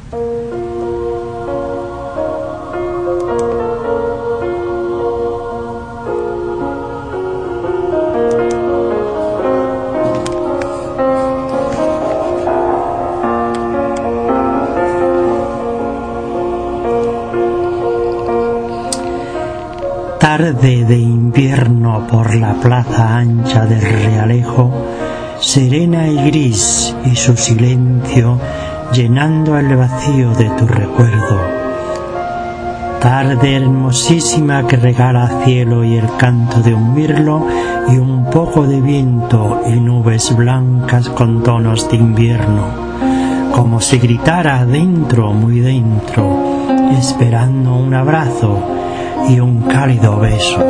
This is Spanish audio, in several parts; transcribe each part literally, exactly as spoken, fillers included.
Tarde de invierno por la plaza ancha del Realejo, serena y gris, y su silencio llenando el vacío de tu recuerdo. Tarde hermosísima que regala cielo y el canto de un mirlo y un poco de viento y nubes blancas con tonos de invierno, como si gritara dentro, muy dentro, esperando un abrazo y un cálido beso.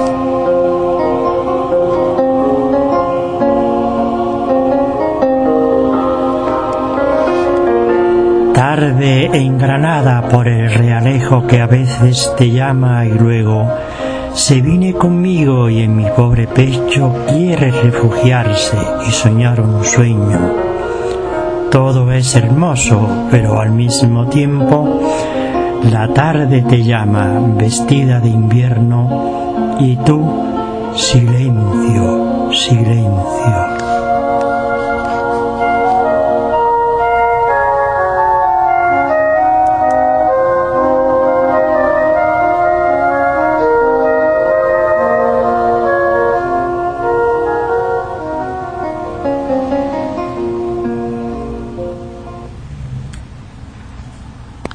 Tarde engranada por el Realejo que a veces te llama y luego se viene conmigo y en mi pobre pecho quiere refugiarse y soñar un sueño. Todo es hermoso, pero al mismo tiempo la tarde te llama vestida de invierno y tú, silencio, silencio.